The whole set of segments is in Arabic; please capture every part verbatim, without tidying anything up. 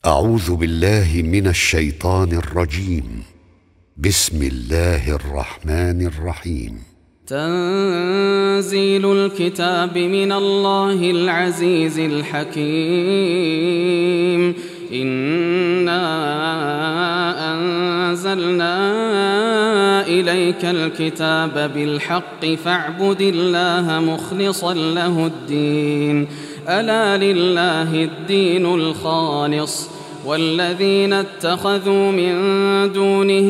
أعوذ بالله من الشيطان الرجيم. بسم الله الرحمن الرحيم. تنزيل الكتاب من الله العزيز الحكيم. إنا أنزلنا إليك الكتاب بالحق فاعبد الله مخلصا له الدين. ألا لله الدين الخالص والذين اتخذوا من دونه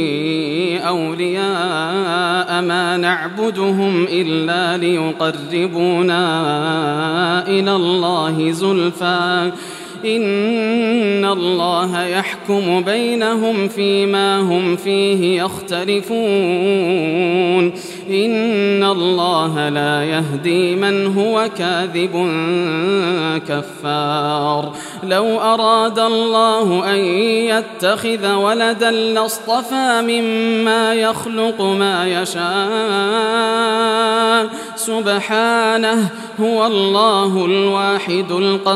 أولياء ما نعبدهم إلا ليقربونا إلى الله زلفى إن الله يحكم بينهم فيما هم فيه يختلفون. إن الله لا يهدي من هو كاذب كفار. لو أراد الله أن يتخذ ولدا لاصطفى مما يخلق ما يشاء سبحانه هو الله الواحد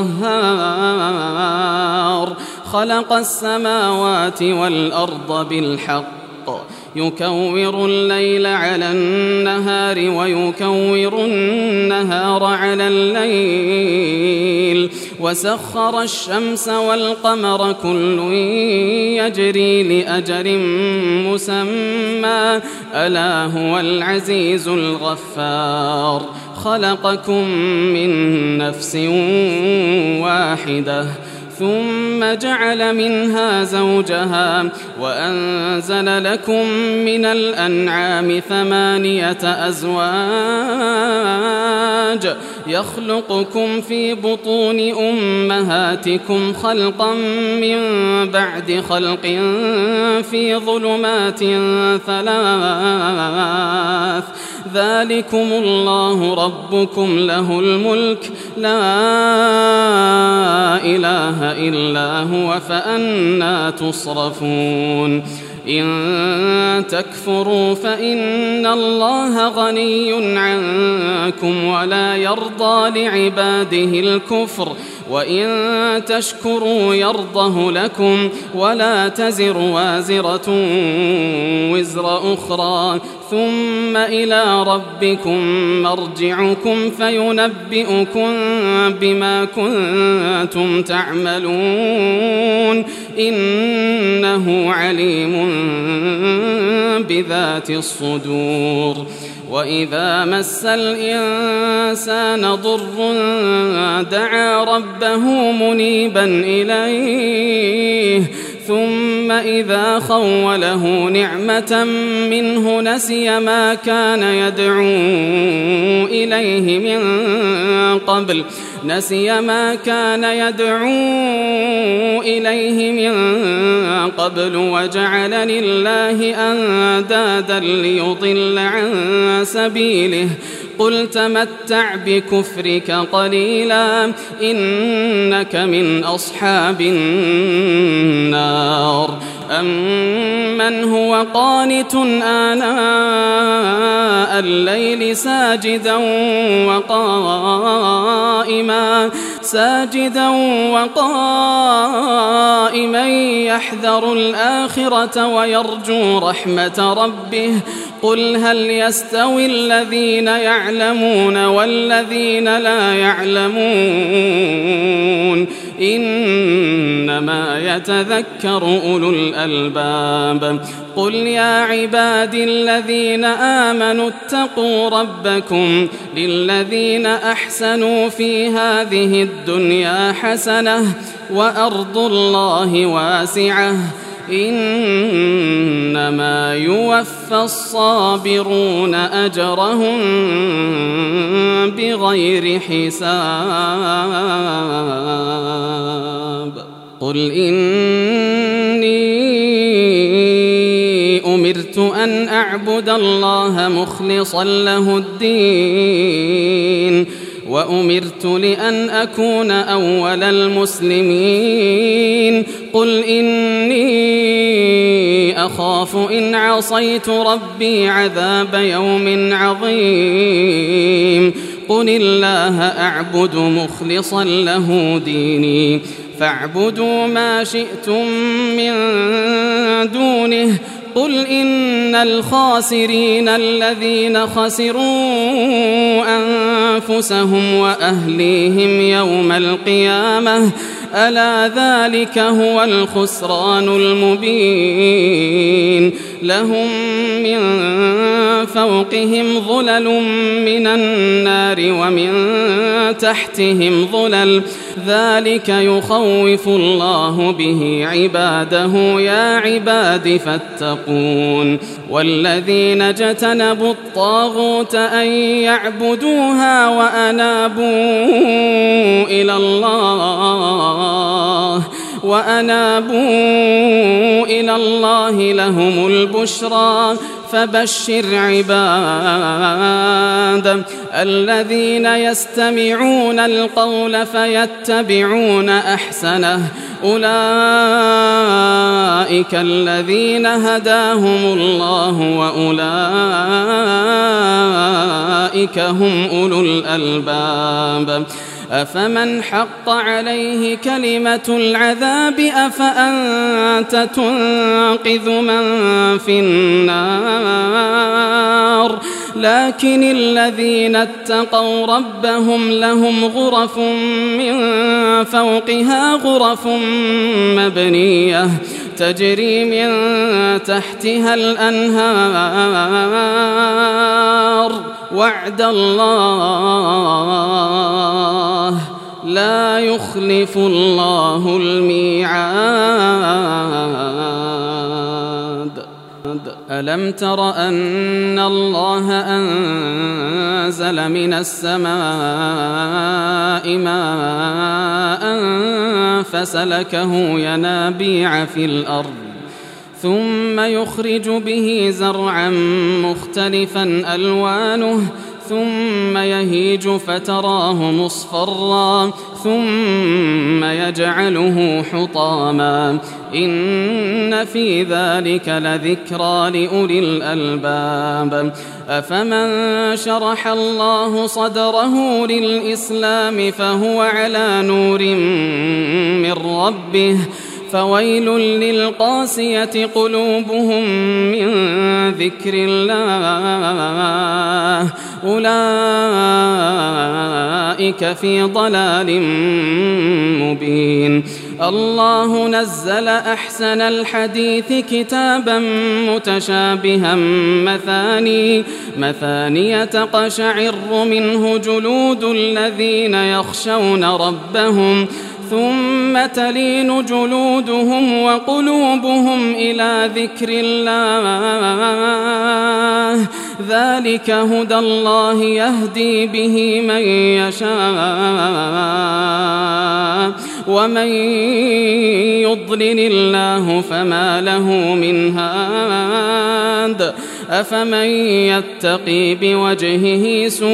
القهار. خلق السماوات والأرض بالحق يكور الليل على النهار ويكور النهار على الليل وسخر الشمس والقمر كل يجري لأجل مسمى ألا هو العزيز الغفار. خلقكم من نفس واحدة ثم جعل منها زوجها وأنزل لكم من الأنعام ثمانية أزواج يخلقكم في بطون أمهاتكم خلقا من بعد خلق في ظلمات ثلاث ذلكم الله ربكم له الملك لا إله إلا هو فأنى تصرفون. إن تكفروا فإن الله غني عنكم ولا يرضى لعباده الكفر وإن تشكروا يرضه لكم ولا تزر وازرة وزر أخرى ثم إلى ربكم مرجعكم فينبئكم بما كنتم تعملون إنه عليم بذات الصدور. وإذا مس الإنسان ضر دعا ربه منيبا إليه ثم إذا خوله نعمة منه نسي ما كان يدعو إليه من قبل نسي ما كان يدعو إليه من قبل وجعل لله أندادا ليضل عن سبيله قل تمتع بكفرك قليلا إنك من أصحاب النار. أمن هو قانت آناء الليل ساجدا وقائما ساجدا وقائما يحذر الآخرة ويرجو رحمة ربه قل هل يستوي الذين يعلمون والذين لا يعلمون إنما يتذكر أولو الألباب. قل يا عبادي الذين آمنوا اتقوا ربكم للذين أحسنوا في هذه الدنيا حسنة وأرض الله واسعة إنما يوفى الصابرون أجرهم بغير حساب. قل إني أمرت أن أعبد الله مخلصا له الدين وأمرت لأن أكون أول المسلمين. قل إني أخاف إن عصيت ربي عذاب يوم عظيم. قل الله أعبد مخلصا له ديني فاعبدوا ما شئتم من دونه قل إن الخاسرين الذين خسروا أنفسهم وأهليهم يوم القيامة ألا ذلك هو الخسران المبين لهم من فوقهم ظلل من النار ومن تحتهم ظلل ذلك يخوف الله به عباده يا عباد فاتقون والذين اجتنبوا الطاغوت أن يعبدوها وأنابوا إلى الله وأنابوا إلى الله لهم البشرى فبشر عباد الذين يستمعون القول فيتبعون أحسنه أولئك الذين هداهم الله وأولئك هم أولو الألباب أفمن حق عليه كلمة العذاب أفأنت تنقذ من في النار لكن الذين اتقوا ربهم لهم غرف من فوقها غرف مبنية تجري من تحتها الأنهار وعد الله لا يخلف الله الميعاد ألم تر أن الله أنزل من السماء ماء فسلكه ينابيع في الأرض ثم يخرج به زرعا مختلفا ألوانه ثم يهيج فتراه مصفرا ثم يجعله حطاما إن في ذلك لذكرى لأولي الألباب أفمن شرح الله صدره للإسلام فهو على نور من ربه فويل للقاسية قلوبهم من ذكر الله أولئك في ضلال مبين الله نزل أحسن الحديث كتابا متشابها مثاني مثانية تقشعر منه جلود الذين يخشون ربهم ثم تلين جلودهم وقلوبهم إلى ذكر الله ذلك هدى الله يهدي به من يشاء ومن يضلل الله فما له من هاد أفمن يتقي بوجهه سوء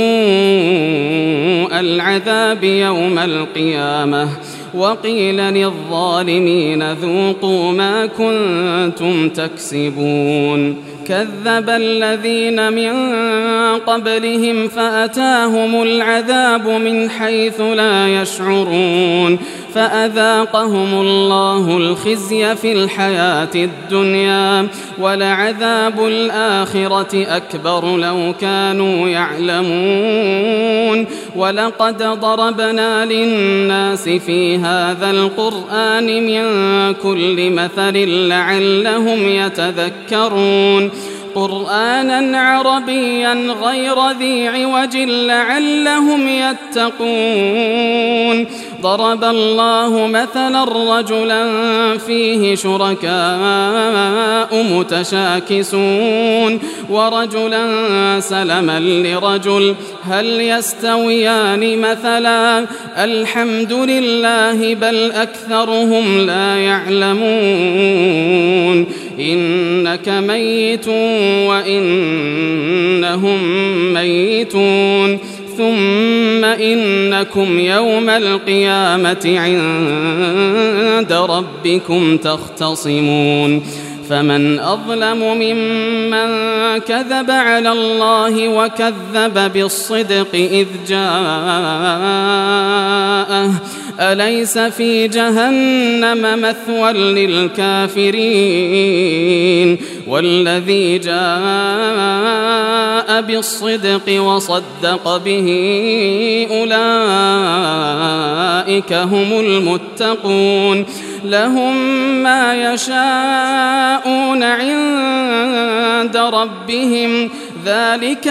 العذاب يوم القيامة وقيل للظالمين ذوقوا ما كنتم تكسبون كذب الذين من قبلهم فأتاهم العذاب من حيث لا يشعرون فأذاقهم الله الخزي في الحياة الدنيا ولعذاب الآخرة أكبر لو كانوا يعلمون ولقد ضربنا للناس في هذا القرآن من كل مثل لعلهم يتذكرون قرآنا عربيا غير ذي عوج لعلهم يتقون ضرب الله مثلا رجلا فيه شركاء متشاكسون ورجلا سلما لرجل هل يستويان مثلا الحمد لله بل أكثرهم لا يعلمون إنك ميت وإنهم ميتون ثم إنكم يوم القيامة عند ربكم تختصمون فمن أظلم ممن كذب على الله وكذب بالصدق إذ جاءه أليس في جهنم مثوى للكافرين والذي جاء بالصدق وصدق به أولئك هم المتقون لهم ما يشاءون عند ربهم ذلك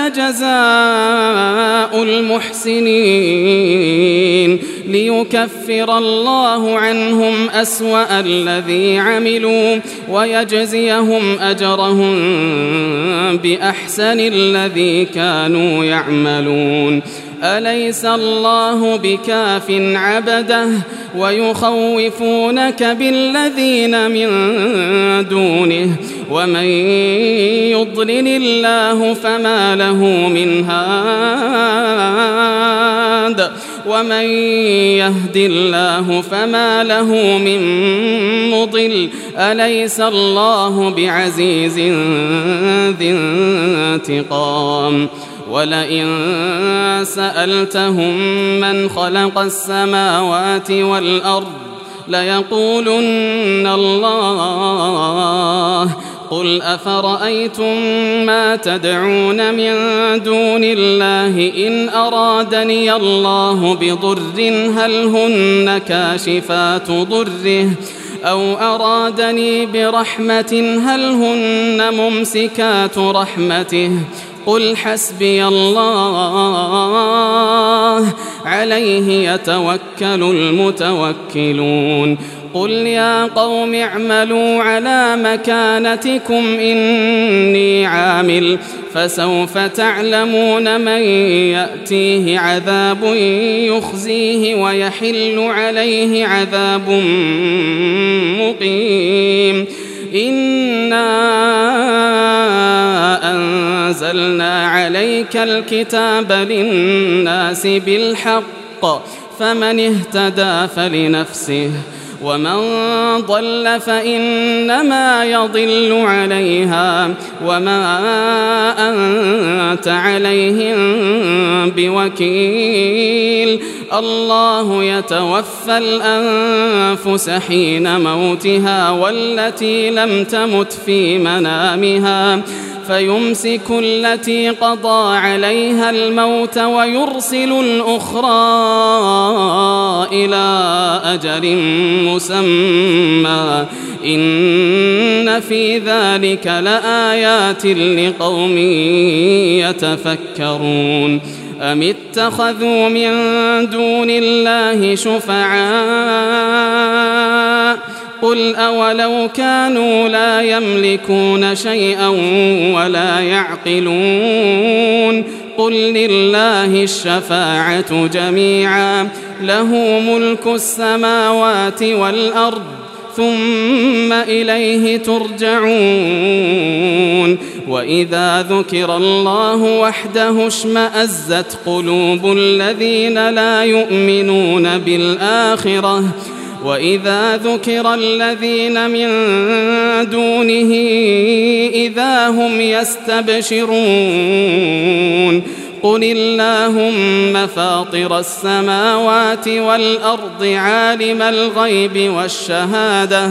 جزاء المحسنين ليكفر الله عنهم أسوأ الذي عملوا ويجزيهم أجرهم بأحسن الذي كانوا يعملون أليس الله بكاف عبده ويخوفونك بالذين من دونه ومن يضلل الله فما له من هاد ومن يهد الله فما له من مضل أليس الله بعزيز ذي انتقام ولئن سألتهم من خلق السماوات والأرض ليقولن الله قل أفرأيتم ما تدعون من دون الله إن أرادني الله بضر هل هن كاشفات ضره أو أرادني برحمة هل هن ممسكات رحمته قل حسبي الله عليه يتوكل المتوكلون قل يا قوم اعملوا على مكانتكم إني عامل فسوف تعلمون من يأتيه عذاب يخزيه ويحل عليه عذاب مقيم إنا أنزلنا عليك الكتاب للناس بالحق فمن اهتدى فلنفسه ومن ضل فإنما يضل عليها وما أنت عليهم بوكيل الله يتوفى الأنفس حين موتها والتي لم تمت في منامها فيمسك التي قضى عليها الموت ويرسل الأخرى إلى أجل مسمى إن في ذلك لآيات لقوم يتفكرون أم اتخذوا من دون الله شفعاء قل أولو كانوا لا يملكون شيئا ولا يعقلون قل لله الشفاعة جميعا له ملك السماوات والأرض ثم إليه ترجعون وإذا ذكر الله وحده اشمأزت قلوب الذين لا يؤمنون بالآخرة وإذا ذكر الذين من دونه إذا هم يستبشرون قل اللهم فاطر السماوات والأرض عالم الغيب والشهادة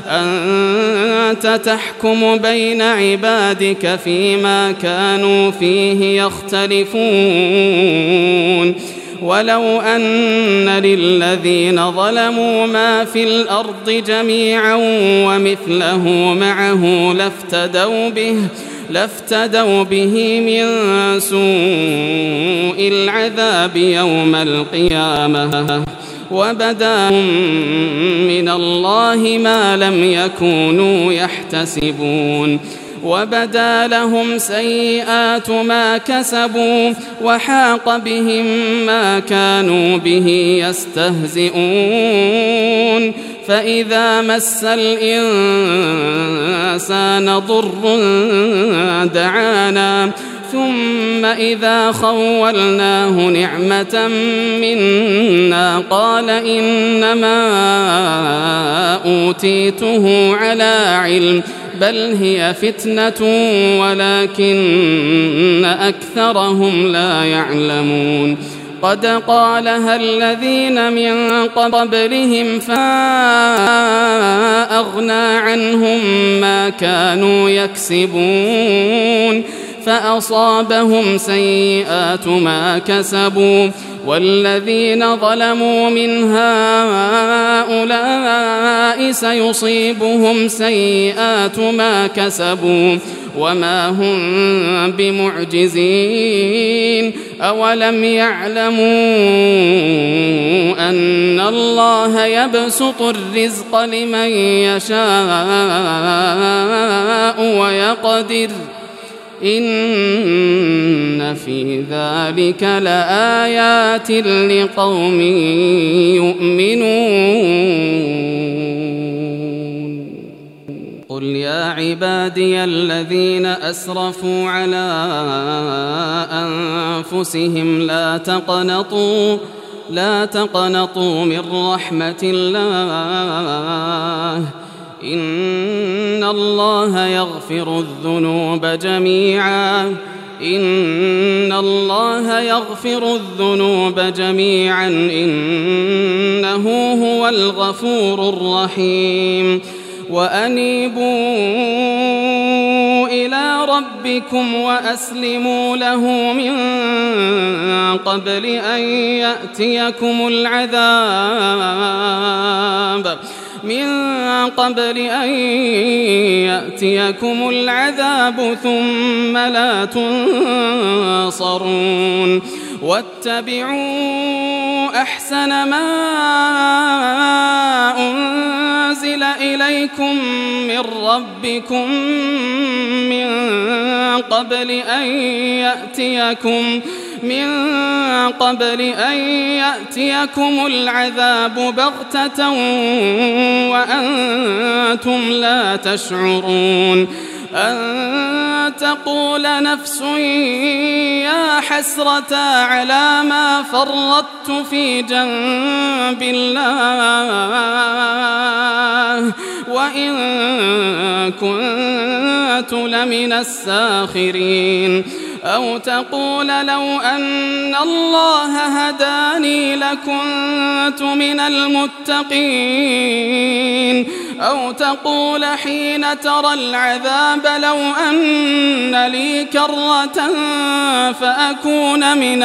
أنت تحكم بين عبادك فيما كانوا فيه يختلفون ولو أن للذين ظلموا ما في الأرض جميعا ومثله معه لافتدوا به لافتدوا به من سوء العذاب يوم القيامة وبدا من الله ما لم يكونوا يحتسبون وبدا لهم سيئات ما كسبوا وحاق بهم ما كانوا به يستهزئون فإذا مس الإنسان ضر دعانا ثم إذا خولناه نعمة منا قال إنما أوتيته على علم بل هي فتنة ولكن أكثرهم لا يعلمون قد قالها الذين من قبلهم فأغنى عنهم ما كانوا يكسبون فأصابهم سيئات ما كسبوا والذين ظلموا من هؤلاء سيصيبهم سيئات ما كسبوا وما هم بمعجزين أولم يعلموا أن الله يبسط الرزق لمن يشاء ويقدر إن في ذلك لآيات لقوم يؤمنون قل يا عبادي الذين أسرفوا على أنفسهم لا تقنطوا لا تقنطوا من رحمة الله إن الله يغفر الذنوب جميعا إن الله يغفر الذنوب جميعا إنه هو الغفور الرحيم وأنيبوا إلى ربكم وأسلموا له من قبل أن يأتيكم العذاب من قبل أن يأتيكم العذاب ثم لا تنصرون واتبعوا أحسن ما أنزل إليكم من ربكم من قبل أن يأتيكم من قبل أن يأتيكم العذاب بغتة وأنتم لا تشعرون أن تقول نفس يا حسرة على ما فرطت في جنب الله وإن كنت لمن الساخرين أو تقول لو أن الله هداني لكنت من المتقين أو تقول حين ترى العذاب لو أن لي كرة فأكون من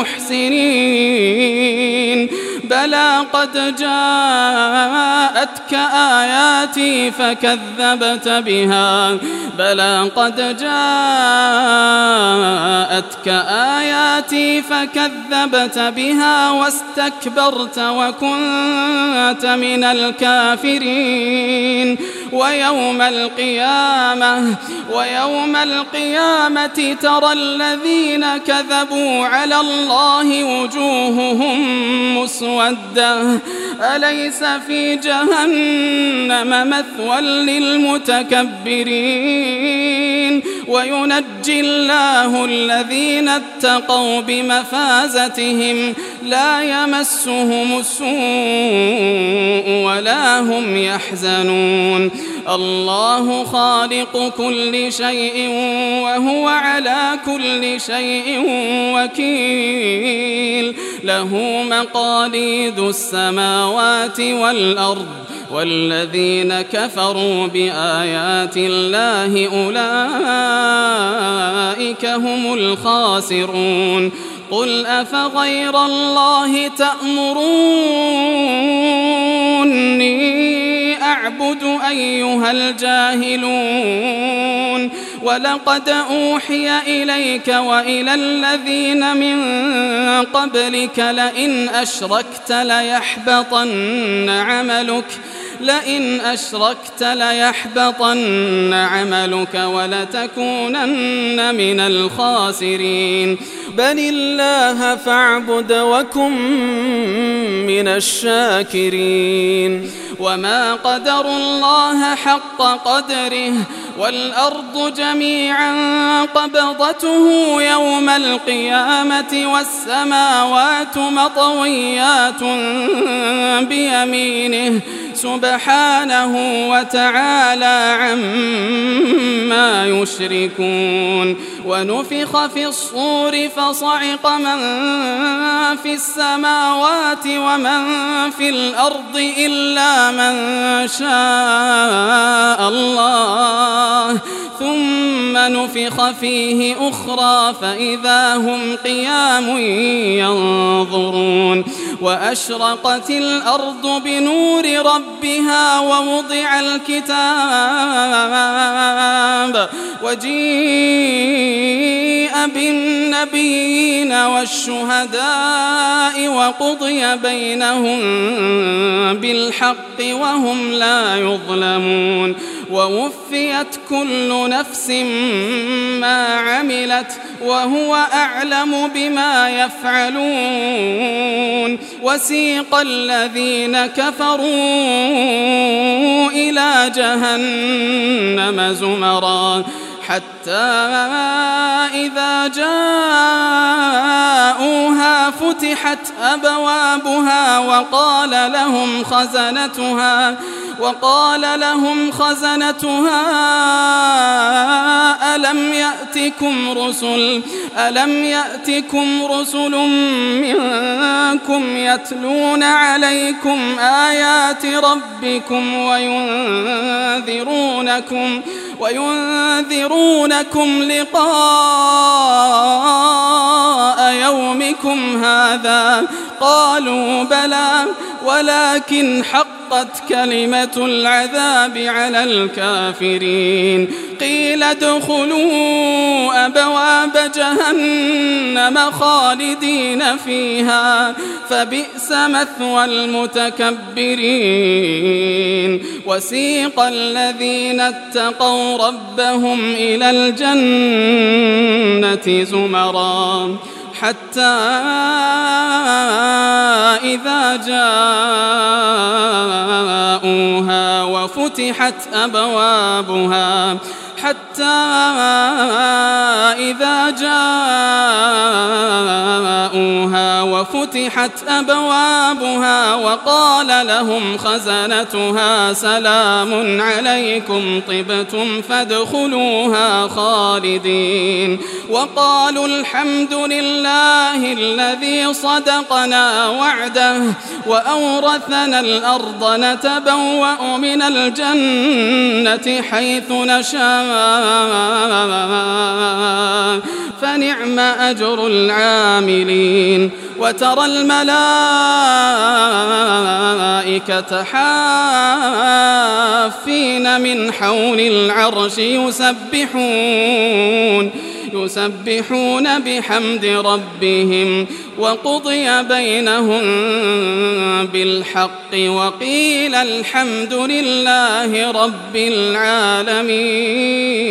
المحسنين بلى قد جاءتك آياتي فكذبت بها بلى قد جاءتك آياتي فكذبت بها واستكبرت وكنت من الكافرين ويوم القيامة ويوم القيامة ترى الذين كذبوا على الله وجوههم مسودة أليس في جهنم مثوى للمتكبرين وينجي الله الذين اتقوا بمفازتهم لا يمسهم السوء ولا هم يحزنون الله خالق كل شيء وهو على كل شيء وكيل له مقاليد السماوات والأرض والذين كفروا بآيات الله أولئك هم الخاسرون قل أفغير الله تأمروني أعبد أيها الجاهلون ولقد أوحي إليك وإلى الذين من قبلك لئن أشركت ليحبطن عملك لئن أشركت ليحبطن عملك ولتكونن من الخاسرين بل الله فاعبد وكن من الشاكرين وما قدروا الله حق قدره والأرض جميعا قبضته يوم القيامة والسماوات مطويات بيمينه سبحانه وتعالى عما يشركون. ونفخ في الصور فصعق من في السماوات ومن في الأرض إلا من شاء الله، ثم نفخ فيه أخرى فإذا هم قيام ينظرون. وأشرقت الأرض بنور ربها ووضع الكتاب وجيء بالنبيين والشهداء وقضي بينهم بالحق وهم لا يظلمون. ووفيت كل نفس ما عملت وهو أعلم بما يفعلون. وسيق الذين كفروا إلى جهنم زمرا حتى إذا جاءوها فتحت أبوابها وقال لهم خزنتها وقال لهم خزنتها ألم يأتكم رسل ألم يأتكم رسل منكم يتلون عليكم آيات ربكم وينذرونكم وينذرونكم لقاء يومكم هذا؟ قالوا بلى ولكن حقت كلمة العذاب على الكافرين. قيل ادخلوا أبواب جهنم خالدين فيها فبئس مثوى المتكبرين. وسيق الذين اتقوا ربهم إلى الجنة زمرا حتى إذا جاءوها وفتحت أبوابها حتى إذا جاءوها وفتحت أبوابها وقال لهم خزنتها سلام عليكم طبتم فادخلوها خالدين. وقالوا الحمد لله الذي صدقنا وعده وأورثنا الأرض نتبوأ من الجنة حيث نشاء فنعم أجر العاملين. وترى الملائكة حافين من حول العرش يسبحون يسبحون بحمد ربهم وقضي بينهم بالحق وقيل الحمد لله رب العالمين.